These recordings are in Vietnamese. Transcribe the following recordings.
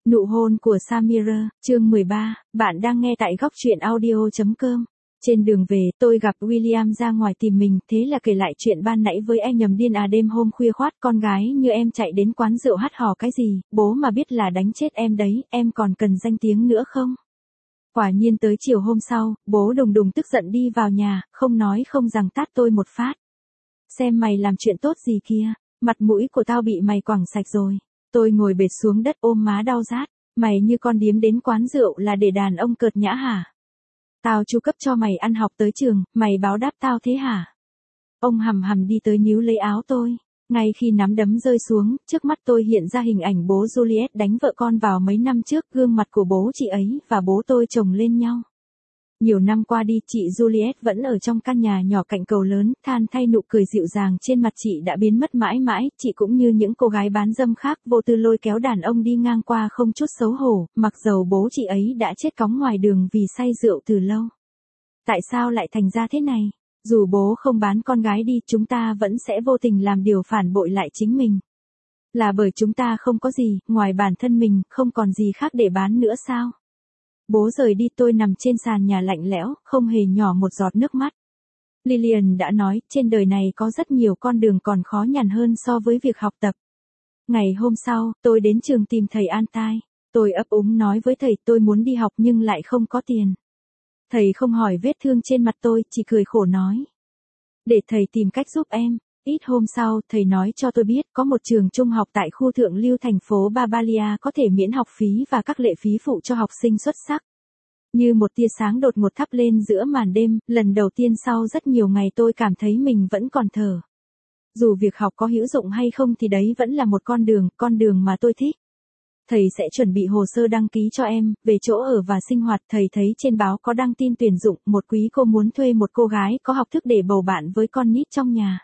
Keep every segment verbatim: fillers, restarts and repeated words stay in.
Nụ hôn của Samira, chương mười ba, bạn đang nghe tại góc truyện audio chấm com. Trên đường về, tôi gặp William ra ngoài tìm mình, thế là kể lại chuyện ban nãy với anh nhầm điên à đêm hôm khuya khoát con gái như em chạy đến quán rượu hát hò cái gì, bố mà biết là đánh chết em đấy, em còn cần danh tiếng nữa không? Quả nhiên tới chiều hôm sau, bố đùng đùng tức giận đi vào nhà, không nói không rằng tát tôi một phát. Xem mày làm chuyện tốt gì kia, mặt mũi của tao bị mày quẳng sạch rồi. Tôi ngồi bệt xuống đất ôm má đau rát, mày như con điếm đến quán rượu là để đàn ông cợt nhã hả? Tao chu cấp cho mày ăn học tới trường, mày báo đáp tao thế hả? Ông hầm hầm đi tới níu lấy áo tôi, ngay khi nắm đấm rơi xuống, trước mắt tôi hiện ra hình ảnh bố Juliet đánh vợ con vào mấy năm trước, gương mặt của bố chị ấy và bố tôi chồng lên nhau. Nhiều năm qua đi, chị Juliet vẫn ở trong căn nhà nhỏ cạnh cầu lớn, than thay nụ cười dịu dàng trên mặt chị đã biến mất mãi mãi, chị cũng như những cô gái bán dâm khác, vô tư lôi kéo đàn ông đi ngang qua không chút xấu hổ, mặc dầu bố chị ấy đã chết cóng ngoài đường vì say rượu từ lâu. Tại sao lại thành ra thế này? Dù bố không bán con gái đi, chúng ta vẫn sẽ vô tình làm điều phản bội lại chính mình. Là bởi chúng ta không có gì, ngoài bản thân mình, không còn gì khác để bán nữa sao? Bố rời đi, tôi nằm trên sàn nhà lạnh lẽo, không hề nhỏ một giọt nước mắt. Lillian đã nói, trên đời này có rất nhiều con đường còn khó nhằn hơn so với việc học tập. Ngày hôm sau, tôi đến trường tìm thầy An Tai. Tôi ấp úng nói với thầy tôi muốn đi học nhưng lại không có tiền. Thầy không hỏi vết thương trên mặt tôi, chỉ cười khổ nói. Để thầy tìm cách giúp em. Ít hôm sau, thầy nói cho tôi biết có một trường trung học tại khu thượng lưu thành phố Barbalia có thể miễn học phí và các lệ phí phụ cho học sinh xuất sắc. Như một tia sáng đột ngột thắp lên giữa màn đêm, lần đầu tiên sau rất nhiều ngày tôi cảm thấy mình vẫn còn thở. Dù việc học có hữu dụng hay không thì đấy vẫn là một con đường, con đường mà tôi thích. Thầy sẽ chuẩn bị hồ sơ đăng ký cho em, về chỗ ở và sinh hoạt. Thầy thấy trên báo có đăng tin tuyển dụng, một quý cô muốn thuê một cô gái có học thức để bầu bạn với con nít trong nhà.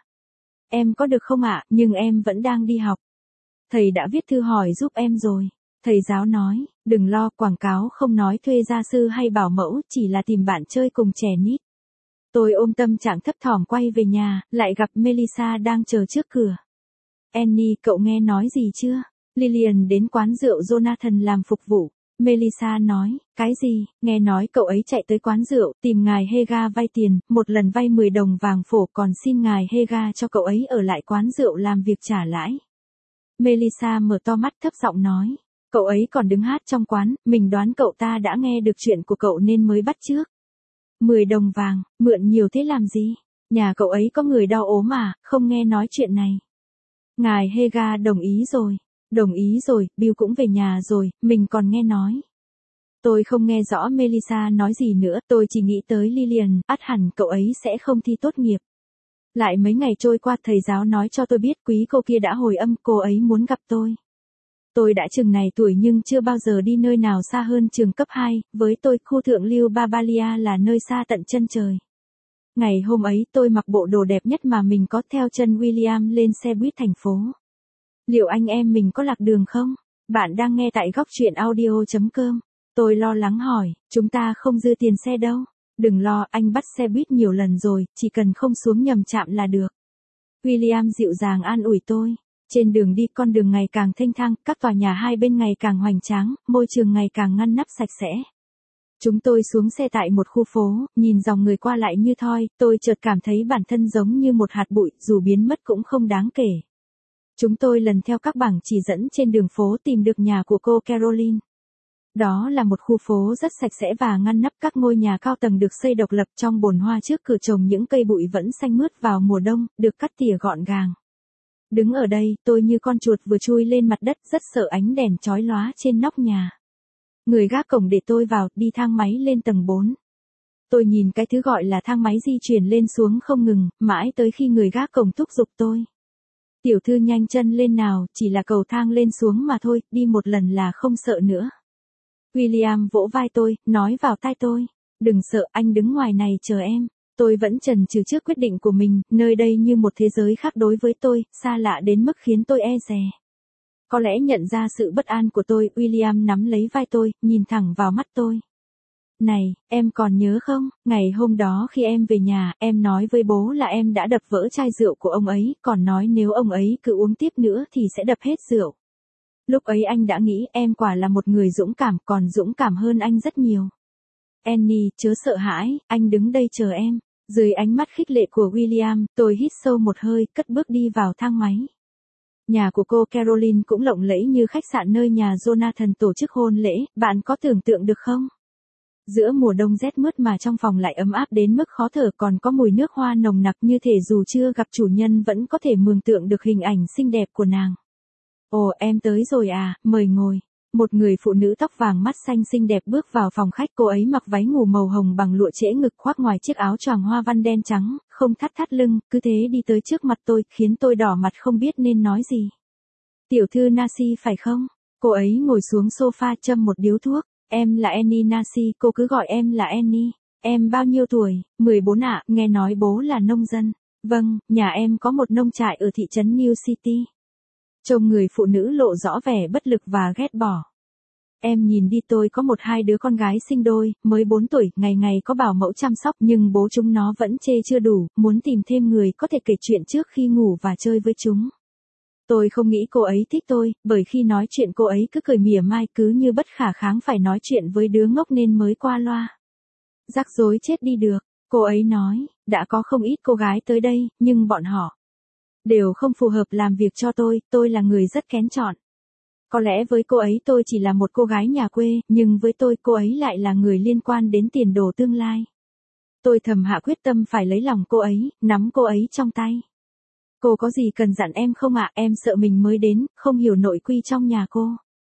Em có được không ạ, nhưng em vẫn đang đi học. Thầy đã viết thư hỏi giúp em rồi. Thầy giáo nói, đừng lo, quảng cáo không nói thuê gia sư hay bảo mẫu, chỉ là tìm bạn chơi cùng trẻ nít. Tôi ôm tâm trạng thấp thỏm quay về nhà, lại gặp Melissa đang chờ trước cửa. Annie, cậu nghe nói gì chưa? Lillian đến quán rượu Jonathan làm phục vụ. Melissa nói, cái gì, nghe nói cậu ấy chạy tới quán rượu, tìm ngài Hega vay tiền, một lần vay mười đồng vàng phổ còn xin ngài Hega cho cậu ấy ở lại quán rượu làm việc trả lãi. Melissa mở to mắt thấp giọng nói, cậu ấy còn đứng hát trong quán, mình đoán cậu ta đã nghe được chuyện của cậu nên mới bắt chước. mười đồng vàng, mượn nhiều thế làm gì? Nhà cậu ấy có người đau ốm à, không nghe nói chuyện này. Ngài Hega đồng ý rồi. Đồng ý rồi, Bill cũng về nhà rồi, mình còn nghe nói. Tôi không nghe rõ Melissa nói gì nữa, tôi chỉ nghĩ tới Lillian, ắt hẳn cậu ấy sẽ không thi tốt nghiệp. Lại mấy ngày trôi qua, thầy giáo nói cho tôi biết quý cô kia đã hồi âm, cô ấy muốn gặp tôi. Tôi đã chừng này tuổi nhưng chưa bao giờ đi nơi nào xa hơn trường cấp hai, với tôi khu thượng lưu Barbalia là nơi xa tận chân trời. Ngày hôm ấy tôi mặc bộ đồ đẹp nhất mà mình có, theo chân William lên xe buýt thành phố. Liệu anh em mình có lạc đường không? Bạn đang nghe tại góc truyện audio chấm com. Tôi lo lắng hỏi, chúng ta không dư tiền xe đâu. Đừng lo, anh bắt xe buýt nhiều lần rồi, chỉ cần không xuống nhầm trạm là được. William dịu dàng an ủi tôi. Trên đường đi, con đường ngày càng thênh thang, các tòa nhà hai bên ngày càng hoành tráng, môi trường ngày càng ngăn nắp sạch sẽ. Chúng tôi xuống xe tại một khu phố, nhìn dòng người qua lại như thoi, tôi chợt cảm thấy bản thân giống như một hạt bụi, dù biến mất cũng không đáng kể. Chúng tôi lần theo các bảng chỉ dẫn trên đường phố tìm được nhà của cô Caroline. Đó là một khu phố rất sạch sẽ và ngăn nắp, các ngôi nhà cao tầng được xây độc lập, trong bồn hoa trước cửa trồng những cây bụi vẫn xanh mướt vào mùa đông, được cắt tỉa gọn gàng. Đứng ở đây, tôi như con chuột vừa chui lên mặt đất, rất sợ ánh đèn chói lóa trên nóc nhà. Người gác cổng để tôi vào, đi thang máy lên tầng bốn. Tôi nhìn cái thứ gọi là thang máy di chuyển lên xuống không ngừng, mãi tới khi người gác cổng thúc giục tôi. Tiểu thư nhanh chân lên nào, chỉ là cầu thang lên xuống mà thôi, đi một lần là không sợ nữa. William vỗ vai tôi, nói vào tai tôi, đừng sợ, anh đứng ngoài này chờ em. Tôi vẫn chần chừ trước quyết định của mình, nơi đây như một thế giới khác đối với tôi, xa lạ đến mức khiến tôi e dè. Có lẽ nhận ra sự bất an của tôi, William nắm lấy vai tôi, nhìn thẳng vào mắt tôi. Này, em còn nhớ không, ngày hôm đó khi em về nhà, em nói với bố là em đã đập vỡ chai rượu của ông ấy, còn nói nếu ông ấy cứ uống tiếp nữa thì sẽ đập hết rượu. Lúc ấy anh đã nghĩ em quả là một người dũng cảm, còn dũng cảm hơn anh rất nhiều. Annie, chớ sợ hãi, anh đứng đây chờ em. Dưới ánh mắt khích lệ của William, tôi hít sâu một hơi, cất bước đi vào thang máy. Nhà của cô Caroline cũng lộng lẫy như khách sạn nơi nhà Jonathan tổ chức hôn lễ, bạn có tưởng tượng được không? Giữa mùa đông rét mướt mà trong phòng lại ấm áp đến mức khó thở, còn có mùi nước hoa nồng nặc như thể dù chưa gặp chủ nhân vẫn có thể mường tượng được hình ảnh xinh đẹp của nàng. Ồ, em tới rồi à, mời ngồi. Một người phụ nữ tóc vàng mắt xanh xinh đẹp bước vào phòng khách, cô ấy mặc váy ngủ màu hồng bằng lụa trễ ngực, khoác ngoài chiếc áo choàng hoa văn đen trắng, không thắt thắt lưng, cứ thế đi tới trước mặt tôi, khiến tôi đỏ mặt không biết nên nói gì. Tiểu thư Nancy phải không? Cô ấy ngồi xuống sofa châm một điếu thuốc. Em là Annie Nancy, cô cứ gọi em là Annie. Em bao nhiêu tuổi? mười bốn ạ, nghe nói bố là nông dân. Vâng, nhà em có một nông trại ở thị trấn New City. Trông người phụ nữ lộ rõ vẻ bất lực và ghét bỏ. Em nhìn đi, tôi có một hai đứa con gái sinh đôi, mới bốn tuổi, ngày ngày có bảo mẫu chăm sóc, nhưng bố chúng nó vẫn chê chưa đủ, muốn tìm thêm người có thể kể chuyện trước khi ngủ và chơi với chúng. Tôi không nghĩ cô ấy thích tôi, bởi khi nói chuyện cô ấy cứ cười mỉa mai, cứ như bất khả kháng phải nói chuyện với đứa ngốc nên mới qua loa. Rắc rối chết đi được, cô ấy nói, đã có không ít cô gái tới đây, nhưng bọn họ đều không phù hợp làm việc cho tôi, tôi là người rất kén chọn. Có lẽ với cô ấy tôi chỉ là một cô gái nhà quê, nhưng với tôi cô ấy lại là người liên quan đến tiền đồ tương lai. Tôi thầm hạ quyết tâm phải lấy lòng cô ấy, nắm cô ấy trong tay. Cô có gì cần dặn em không ạ? Em sợ mình mới đến, không hiểu nội quy trong nhà cô.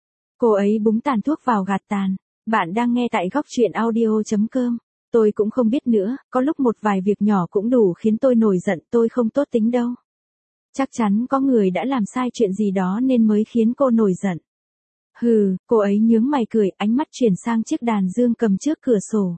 Cô ấy búng tàn thuốc vào gạt tàn. Bạn đang nghe tại góc truyện audio chấm com. Tôi cũng không biết nữa, có lúc một vài việc nhỏ cũng đủ khiến tôi nổi giận, tôi không tốt tính đâu. Chắc chắn có người đã làm sai chuyện gì đó nên mới khiến cô nổi giận. Hừ, cô ấy nhướng mày cười, ánh mắt chuyển sang chiếc đàn dương cầm trước cửa sổ.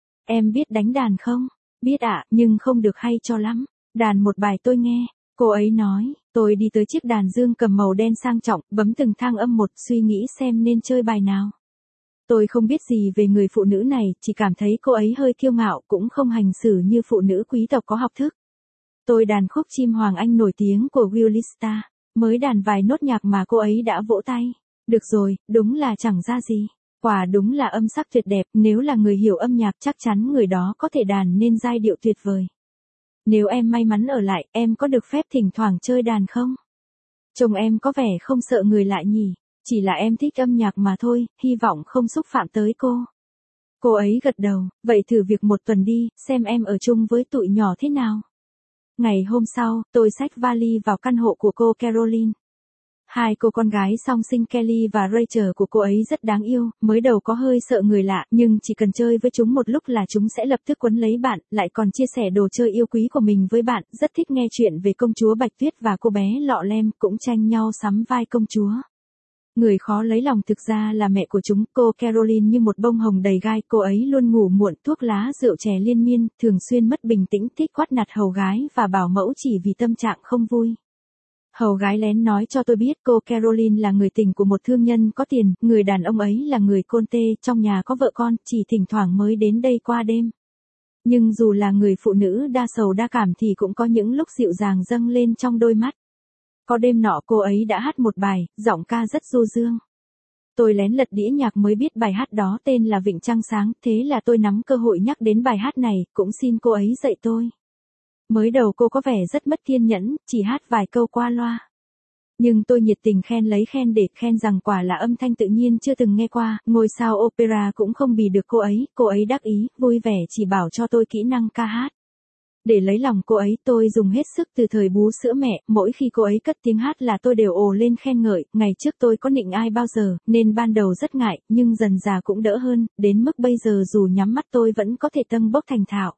Em biết đánh đàn không? Biết ạ, nhưng không được hay cho lắm. Đàn một bài tôi nghe. Cô ấy nói, tôi đi tới chiếc đàn dương cầm màu đen sang trọng, bấm từng thang âm một, suy nghĩ xem nên chơi bài nào. Tôi không biết gì về người phụ nữ này, chỉ cảm thấy cô ấy hơi kiêu ngạo, cũng không hành xử như phụ nữ quý tộc có học thức. Tôi đàn khúc chim Hoàng Anh nổi tiếng của Willista, mới đàn vài nốt nhạc mà cô ấy đã vỗ tay. Được rồi, đúng là chẳng ra gì. Quả đúng là âm sắc tuyệt đẹp, nếu là người hiểu âm nhạc chắc chắn người đó có thể đàn nên giai điệu tuyệt vời. Nếu em may mắn ở lại, em có được phép thỉnh thoảng chơi đàn không? Chồng em có vẻ không sợ người lạ nhỉ, chỉ là em thích âm nhạc mà thôi, hy vọng không xúc phạm tới cô. Cô ấy gật đầu, vậy thử việc một tuần đi, xem em ở chung với tụi nhỏ thế nào. Ngày hôm sau, tôi xách vali vào căn hộ của cô Caroline. Hai cô con gái song sinh Kelly và Rachel của cô ấy rất đáng yêu, mới đầu có hơi sợ người lạ, nhưng chỉ cần chơi với chúng một lúc là chúng sẽ lập tức quấn lấy bạn, lại còn chia sẻ đồ chơi yêu quý của mình với bạn, rất thích nghe chuyện về công chúa Bạch Tuyết và cô bé Lọ Lem, cũng tranh nhau sắm vai công chúa. Người khó lấy lòng thực ra là mẹ của chúng, cô Caroline như một bông hồng đầy gai, cô ấy luôn ngủ muộn, thuốc lá rượu chè liên miên, thường xuyên mất bình tĩnh, thích quát nạt hầu gái và bảo mẫu chỉ vì tâm trạng không vui. Hầu gái lén nói cho tôi biết cô Caroline là người tình của một thương nhân có tiền, người đàn ông ấy là người côn tê, trong nhà có vợ con, chỉ thỉnh thoảng mới đến đây qua đêm. Nhưng dù là người phụ nữ đa sầu đa cảm thì cũng có những lúc dịu dàng dâng lên trong đôi mắt. Có đêm nọ cô ấy đã hát một bài, giọng ca rất du dương. Tôi lén lật đĩa nhạc mới biết bài hát đó tên là Vịnh Trăng Sáng, thế là tôi nắm cơ hội nhắc đến bài hát này, cũng xin cô ấy dạy tôi. Mới đầu cô có vẻ rất mất kiên nhẫn, chỉ hát vài câu qua loa. Nhưng tôi nhiệt tình khen lấy khen để khen rằng quả là âm thanh tự nhiên chưa từng nghe qua, ngôi sao opera cũng không bì được cô ấy, cô ấy đắc ý, vui vẻ chỉ bảo cho tôi kỹ năng ca hát. Để lấy lòng cô ấy tôi dùng hết sức từ thời bú sữa mẹ, mỗi khi cô ấy cất tiếng hát là tôi đều ồ lên khen ngợi, ngày trước tôi có nịnh ai bao giờ, nên ban đầu rất ngại, nhưng dần dà cũng đỡ hơn, đến mức bây giờ dù nhắm mắt tôi vẫn có thể tâng bốc thành thạo.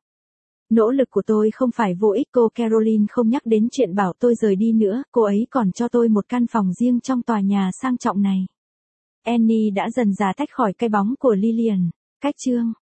Nỗ lực của tôi không phải vô ích, cô Caroline không nhắc đến chuyện bảo tôi rời đi nữa, cô ấy còn cho tôi một căn phòng riêng trong tòa nhà sang trọng này. Annie đã dần dà tách khỏi cái bóng của Lillian. Cách chương